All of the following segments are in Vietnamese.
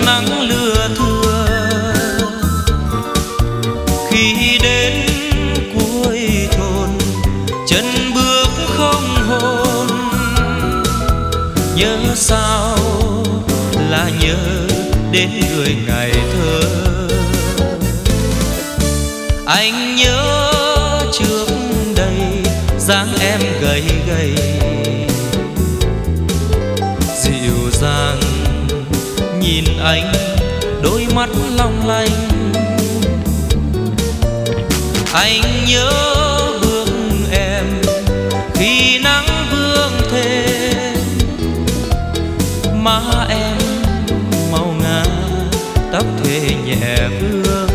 nắng lưa thưa. Khi đến cuối thôn chân bước không hồn, nhớ sao là nhớ đến người ngày thơ. Anh nhớ trước đây dáng em gầy gầy, dịu dàng nhìn anh đôi mắt long lanh. Anh nhớ bước em khi nắng vương thêm, má em màu ngà tóc thề nhẹ vương.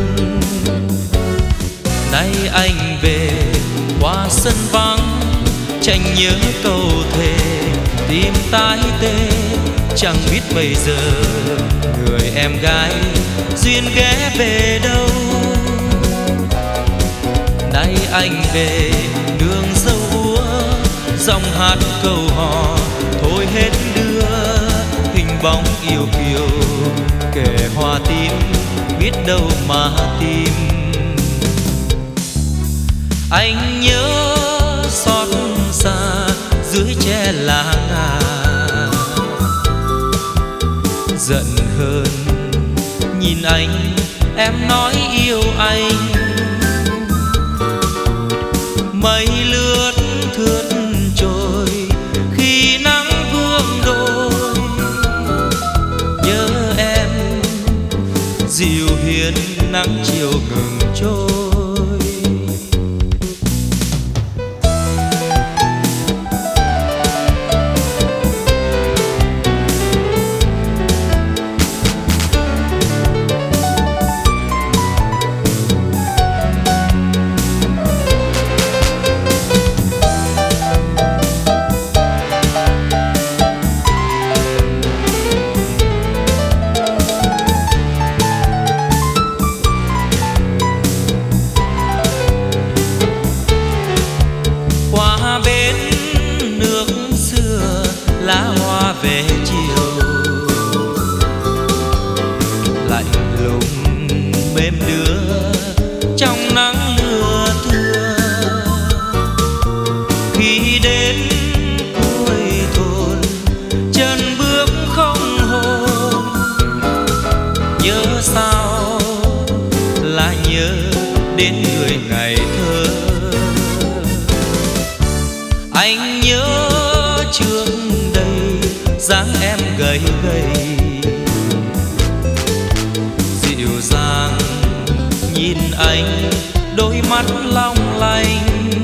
Nay anh về qua sân vắng, tranh nhớ câu thề tim tái tê. Chẳng biết bây giờ người em gái duyên ghé về đâu. Nay anh về nương dâu úa, dòng hát câu hò thôi hết đưa. Hình bóng yêu kiều kể hoa tím, biết đâu mà tìm. Anh nhớ xót xa dưới che lá ngà, giận hơn nhìn anh em nói yêu anh. Mây lướt thướt trôi khi nắng vương đôi, nhớ em dịu hiền nắng chiều ngừng trôi. Bên nước xưa lá hoa về chiều, lạnh lùng mềm đưa trong nắng lưa thưa. Khi đến cuối thôn chân bước không hồn, nhớ sao là nhớ đến người ngày thơ. Anh nhớ trước đây dáng em gầy gầy, dịu dàng nhìn anh đôi mắt long lanh.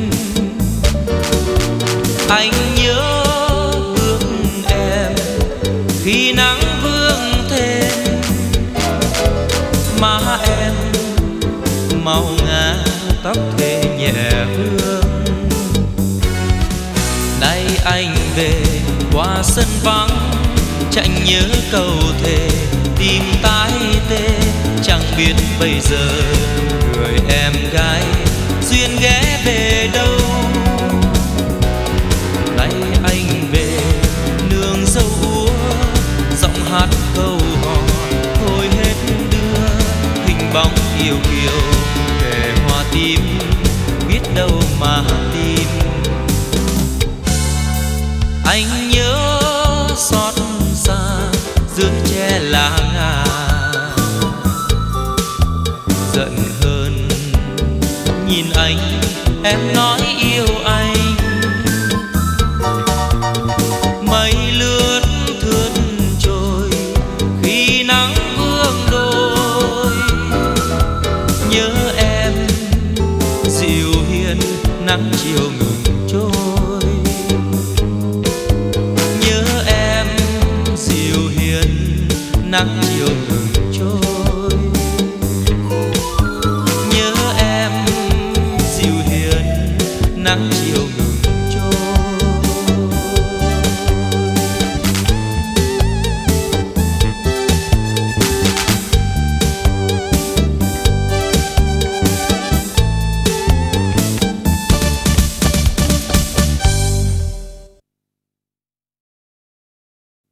Anh nhớ bước em khi nắng vương thêm, má em màu ngà tóc thề nhẹ vương. Nay anh về qua sân vắng, chẳng nhớ câu thề tim tái tê. Chẳng biết bây giờ người em gái duyên ghé về đâu. Nay anh về nương dâu úa, giọng hát câu hò thôi hết đưa. Hình bóng yêu kiều kể hoa tím, biết đâu mà tìm. Anh nhớ xót xa dưới che lá ngà, giận hơn nhìn anh em nói yêu anh. Mây lướt thướt trôi khi nắng vương đôi, nhớ em dịu hiền nắng chiều ngừng trôi. Nắng chiều ngừng trôi, nhớ em dịu hiền nắng chiều ngừng.